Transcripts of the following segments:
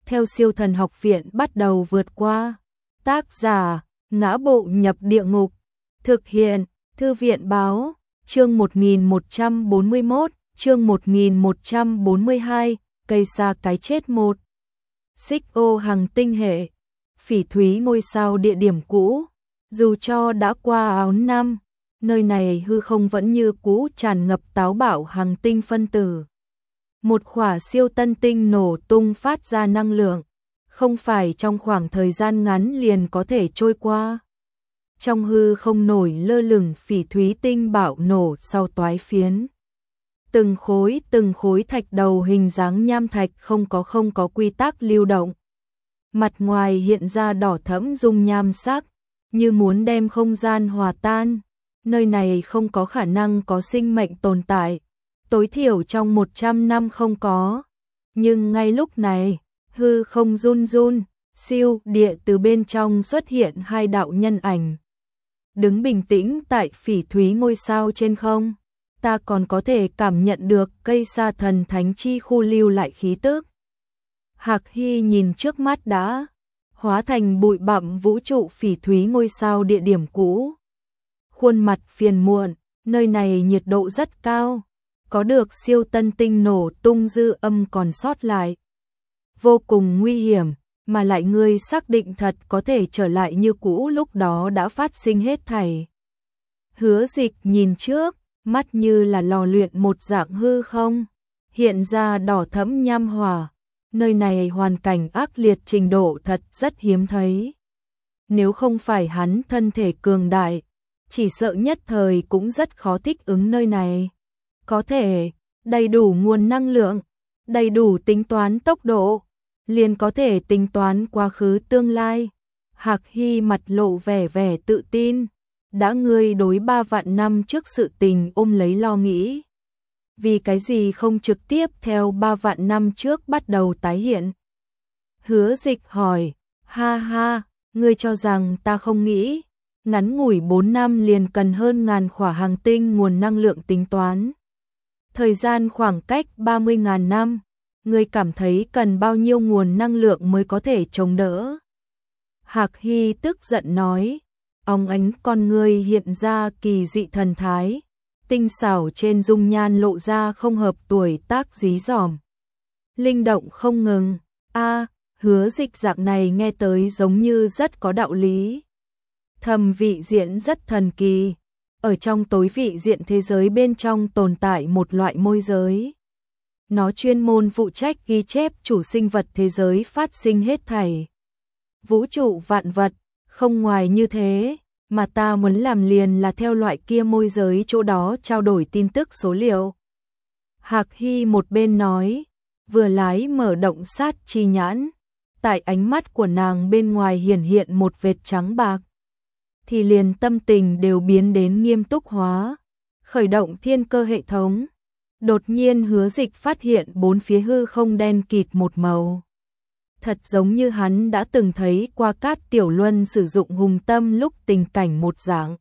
theo Siêu Thần Học Viện bắt đầu vượt qua. Tác giả: Ngã Bộ Nhập Địa Ngục. Thực hiện: Thư viện báo. Chương 1141, chương 1142, cây xa cái chết 1. Xích ô hành tinh hệ. Phỉ thúy ngôi sao địa điểm cũ. Dù cho đã qua áo năm, nơi này hư không vẫn như cũ tràn ngập táo bạo hành tinh phân tử. Một khỏa siêu tân tinh nổ tung phát ra năng lượng, không phải trong khoảng thời gian ngắn liền có thể trôi qua. Trong hư không nổi lơ lửng phỉ thúy tinh bạo nổ sau toái phiến. Từng khối thạch đầu hình dáng nham thạch không có quy tắc lưu động. Mặt ngoài hiện ra đỏ thẫm dung nham sắc, như muốn đem không gian hòa tan. Nơi này không có khả năng có sinh mệnh tồn tại, tối thiểu trong 100 năm không có. Nhưng ngay lúc này, hư không run run, siêu địa từ bên trong xuất hiện hai đạo nhân ảnh. Đứng bình tĩnh tại phỉ thúy ngôi sao trên không, ta còn có thể cảm nhận được cây sa thần thánh chi khu lưu lại khí tức. Hạc Hy nhìn trước mắt đã hóa thành bụi bặm vũ trụ phỉ thúy ngôi sao địa điểm cũ. Khuôn mặt phiền muộn, nơi này nhiệt độ rất cao, có được siêu tân tinh nổ tung dư âm còn sót lại. Vô cùng nguy hiểm, mà lại ngươi xác định thật có thể trở lại như cũ lúc đó đã phát sinh hết thảy. Hứa Dịch nhìn trước, mắt như là lò luyện một dạng hư không, hiện ra đỏ thẫm nham hỏa. Nơi này hoàn cảnh ác liệt trình độ thật rất hiếm thấy. Nếu không phải hắn thân thể cường đại, chỉ sợ nhất thời cũng rất khó thích ứng nơi này. Có thể, đầy đủ nguồn năng lượng, đầy đủ tính toán tốc độ, liền có thể tính toán quá khứ tương lai. Hạc Hy mặt lộ vẻ tự tin. Đã ngươi đối 3 vạn năm trước sự tình ôm lấy lo nghĩ. Vì cái gì không trực tiếp theo 3 vạn năm trước bắt đầu tái hiện? Hứa Dịch hỏi, ha ha, ngươi cho rằng ta không nghĩ, ngắn ngủi 4 năm liền cần hơn ngàn khỏa hành tinh nguồn năng lượng tính toán. Thời gian khoảng cách 30.000 năm, ngươi cảm thấy cần bao nhiêu nguồn năng lượng mới có thể chống đỡ? Hạc Hy tức giận nói, óng ánh con ngươi hiện ra kỳ dị thần thái. Tinh xảo trên dung nhan lộ ra không hợp tuổi tác dí dỏm. Linh động không ngừng. Hứa Dịch dạng này nghe tới giống như rất có đạo lý. Thầm vị diện rất thần kỳ. Ở trong tối vị diện thế giới bên trong tồn tại một loại môi giới. Nó chuyên môn phụ trách ghi chép chủ sinh vật thế giới phát sinh hết thảy. Vũ trụ vạn vật, không ngoài như thế. Mà ta muốn làm liền là theo loại kia môi giới chỗ đó trao đổi tin tức số liệu. Hạc Hy một bên nói, vừa lái mở động sát chi nhãn. Tại ánh mắt của nàng bên ngoài hiển hiện một vệt trắng bạc. Thì liền tâm tình đều biến đến nghiêm túc hóa. Khởi động thiên cơ hệ thống. Đột nhiên Hứa Dịch phát hiện bốn phía hư không đen kịt một màu. Thật giống như hắn đã từng thấy qua Cát Tiểu Luân sử dụng hùng tâm lúc tình cảnh một dạng.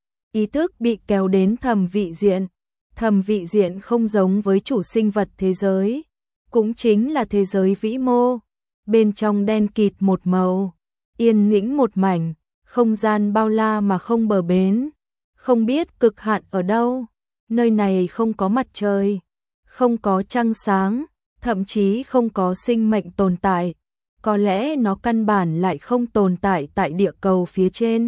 Ý thức bị kéo đến thầm vị diện. Thầm vị diện không giống với chủ sinh vật thế giới, cũng chính là thế giới vĩ mô. Bên trong đen kịt một màu, yên tĩnh một mảnh, không gian bao la mà không bờ bến. Không biết cực hạn ở đâu, nơi này không có mặt trời, không có trăng sáng, thậm chí không có sinh mệnh tồn tại. Có lẽ nó căn bản lại không tồn tại tại địa cầu phía trên,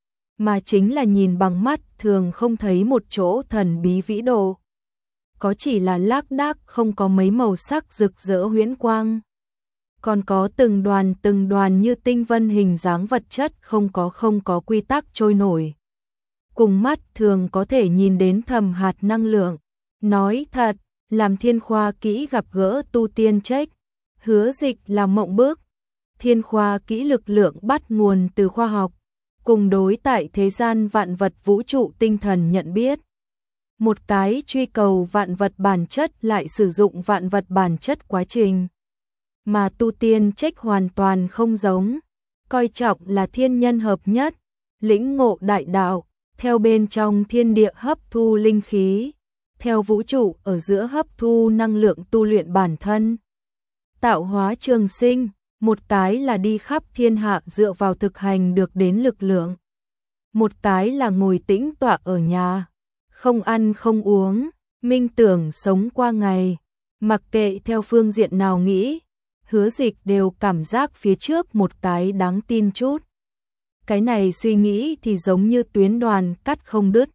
mà chính là nhìn bằng mắt thường không thấy một chỗ thần bí vĩ độ. Có chỉ là lác đác không có mấy màu sắc rực rỡ huyễn quang. Còn có từng đoàn như tinh vân hình dáng vật chất không có quy tắc trôi nổi. Cùng mắt thường có thể nhìn đến thầm hạt năng lượng. Nói thật, làm thiên khoa kỹ gặp gỡ tu tiên trách, Hứa Dịch là mộng bước. Thiên khoa kỹ lực lượng bắt nguồn từ khoa học, cùng đối tại thế gian vạn vật vũ trụ tinh thần nhận biết. Một cái truy cầu vạn vật bản chất lại sử dụng vạn vật bản chất quá trình. Mà tu tiên trách hoàn toàn không giống, coi trọng là thiên nhân hợp nhất, lĩnh ngộ đại đạo, theo bên trong thiên địa hấp thu linh khí, theo vũ trụ ở giữa hấp thu năng lượng tu luyện bản thân. Tạo hóa trường sinh, Một cái là đi khắp thiên hạ dựa vào thực hành được đến lực lượng. Một cái là ngồi tĩnh tọa ở nhà, không ăn không uống, minh tưởng sống qua ngày. Mặc kệ theo phương diện nào nghĩ, Hứa Dịch đều cảm giác phía trước một cái đáng tin chút. Cái này suy nghĩ thì giống như tuyến đoàn cắt không đứt.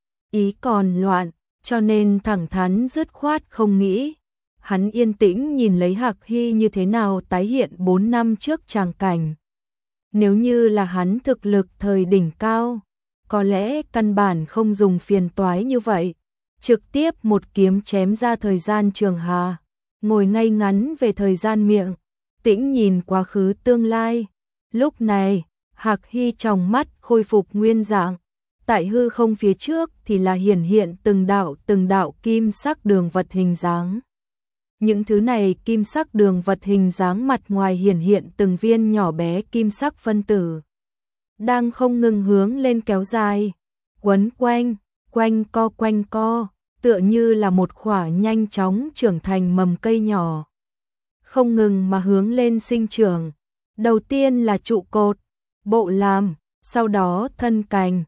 Ý còn loạn, cho nên thẳng thắn dứt khoát không nghĩ. Hắn yên tĩnh nhìn lấy Hạc Hy như thế nào tái hiện 4 năm trước tràng cảnh. Nếu như là hắn thực lực thời đỉnh cao, có lẽ căn bản không dùng phiền toái như vậy. Trực tiếp một kiếm chém ra thời gian trường hà, ngồi ngay ngắn về thời gian miệng, tĩnh nhìn quá khứ tương lai. Lúc này, Hạc Hy trong mắt khôi phục nguyên dạng, tại hư không phía trước thì là hiển hiện từng đạo kim sắc đường vật hình dáng. Những thứ này kim sắc đường vật hình dáng mặt ngoài hiển hiện từng viên nhỏ bé kim sắc phân tử, đang không ngừng hướng lên kéo dài, quấn quanh, quanh co, tựa như là một quả nhanh chóng trưởng thành mầm cây nhỏ, không ngừng mà hướng lên sinh trưởng. Đầu tiên là trụ cột, bộ làm, sau đó thân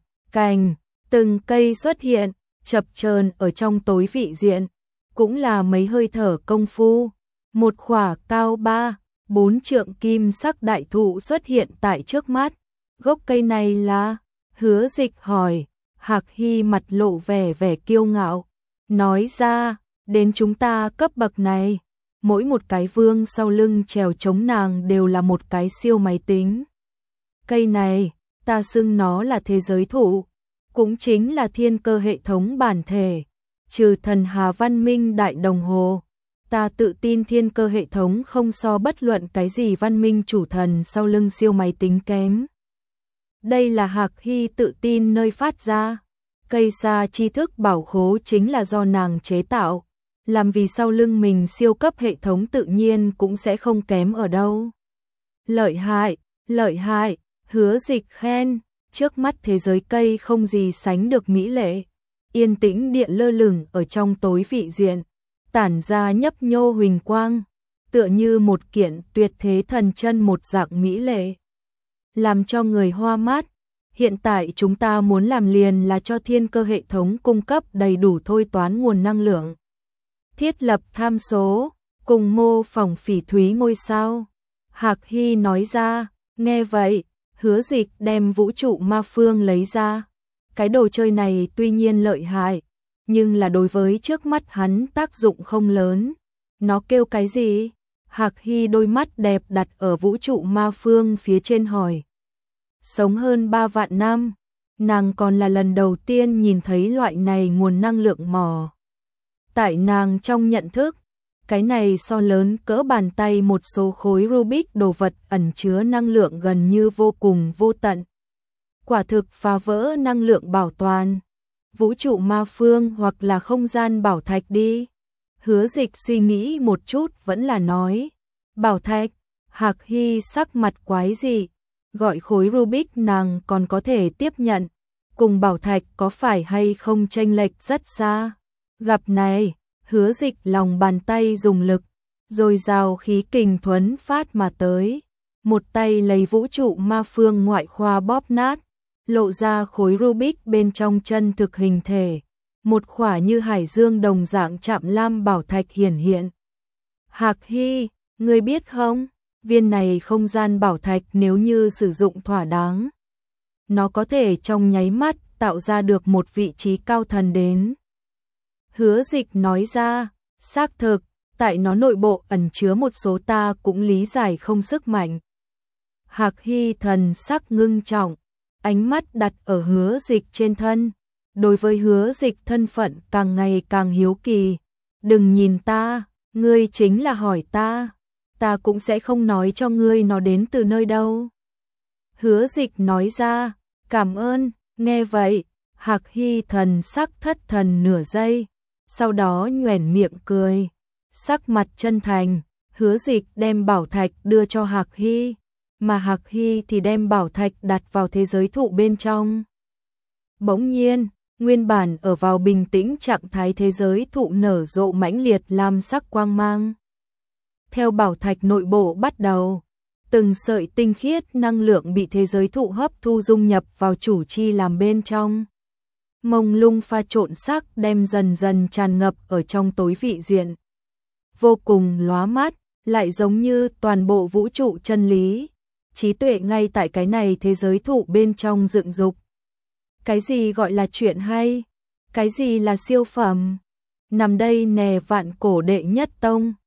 cành, từng cây xuất hiện, chập chờn ở trong tối vị diện, cũng là mấy hơi thở công phu, một quả cao 3-4 trượng kim sắc đại thụ xuất hiện tại trước mắt. Gốc cây này là? Hứa Dịch hỏi. Hạc Hy mặt lộ vẻ kiêu ngạo, nói ra, đến chúng ta cấp bậc này, mỗi một cái vương sau lưng trèo chống nàng đều là một cái siêu máy tính. Cây này, ta xưng nó là thế giới thụ, cũng chính là thiên cơ hệ thống bản thể, trừ thần hà văn minh đại đồng hồ. Ta tự tin thiên cơ hệ thống không so bất luận cái gì văn minh chủ thần sau lưng siêu máy tính kém. Đây là Hạc Hy tự tin nơi phát ra. Cây xa tri thức bảo khố chính là do nàng chế tạo, làm vì sau lưng mình siêu cấp hệ thống tự nhiên cũng sẽ không kém ở đâu. Lợi hại, Hứa Dịch khen. Trước mắt thế giới cây không gì sánh được mỹ lệ, yên tĩnh điện lơ lửng ở trong tối vị diện, tản ra nhấp nhô huỳnh quang, tựa như một kiện tuyệt thế thần chân một dạng mỹ lệ, làm cho người hoa mắt. Hiện tại chúng ta muốn làm liền là cho thiên cơ hệ thống cung cấp đầy đủ thôi toán nguồn năng lượng, thiết lập tham số, cùng mô phỏng phỉ thúy ngôi sao. Hạc Hy nói ra. Nghe vậy, Hứa Dịch đem vũ trụ ma phương lấy ra. Cái đồ chơi này tuy nhiên lợi hại, nhưng là đối với trước mắt hắn tác dụng không lớn. Nó kêu cái gì? Hạc Hy đôi mắt đẹp đặt ở vũ trụ ma phương phía trên hỏi. Sống hơn 3 vạn năm, nàng còn là lần đầu tiên nhìn thấy loại này nguồn năng lượng mỏ. Tại nàng trong nhận thức, cái này so lớn cỡ bàn tay một số khối Rubik đồ vật ẩn chứa năng lượng gần như vô cùng vô tận. Quả thực phá vỡ năng lượng bảo toàn. Vũ trụ ma phương hoặc là không gian bảo thạch đi. Hứa Dịch suy nghĩ một chút vẫn là nói. Bảo thạch. Hạc Hy sắc mặt quái dị. Gọi khối Rubik nàng còn có thể tiếp nhận. Cùng bảo thạch có phải hay không chênh lệch rất xa. Gặp này, Hứa Dịch lòng bàn tay dùng lực, rồi dào khí kình thuấn phát mà tới. Một tay lấy vũ trụ ma phương ngoại khoa bóp nát, lộ ra khối Rubik bên trong chân thực hình thể. Một khỏa như hải dương đồng dạng chạm lam bảo thạch hiển hiện. Hạc Hy, ngươi biết không, viên này không gian bảo thạch nếu như sử dụng thỏa đáng, nó có thể trong nháy mắt tạo ra được một vị trí cao thần đến. Hứa Dịch nói ra, xác thực, tại nó nội bộ ẩn chứa một số ta cũng lý giải không sức mạnh. Hạc Hy thần sắc ngưng trọng, ánh mắt đặt ở Hứa Dịch trên thân. Đối với Hứa Dịch thân phận càng ngày càng hiếu kỳ. Đừng nhìn ta, ngươi chính là hỏi ta. Ta cũng sẽ không nói cho ngươi nó đến từ nơi đâu. Hứa Dịch nói ra, cảm ơn. Nghe vậy, Hạc Hy thần sắc thất thần nửa giây, sau đó nhoẻn miệng cười, sắc mặt chân thành. Hứa Dịch đem bảo thạch đưa cho Hạc Hy, mà Hạc Hy thì đem bảo thạch đặt vào thế giới thụ bên trong. Bỗng nhiên, nguyên bản ở vào bình tĩnh trạng thái thế giới thụ nở rộ mãnh liệt lam sắc quang mang. Theo bảo thạch nội bộ bắt đầu Từng sợi tinh khiết năng lượng bị thế giới thụ hấp thu dung nhập vào chủ chi làm bên trong. Mông lung pha trộn sắc đem dần dần tràn ngập ở trong tối vị diện. Vô cùng lóa mắt, lại giống như toàn bộ vũ trụ chân lý. Trí tuệ ngay tại cái này thế giới thụ bên trong dựng dục. Cái gì gọi là chuyện hay? Cái gì là siêu phẩm? Nằm đây nè vạn cổ đệ nhất tông.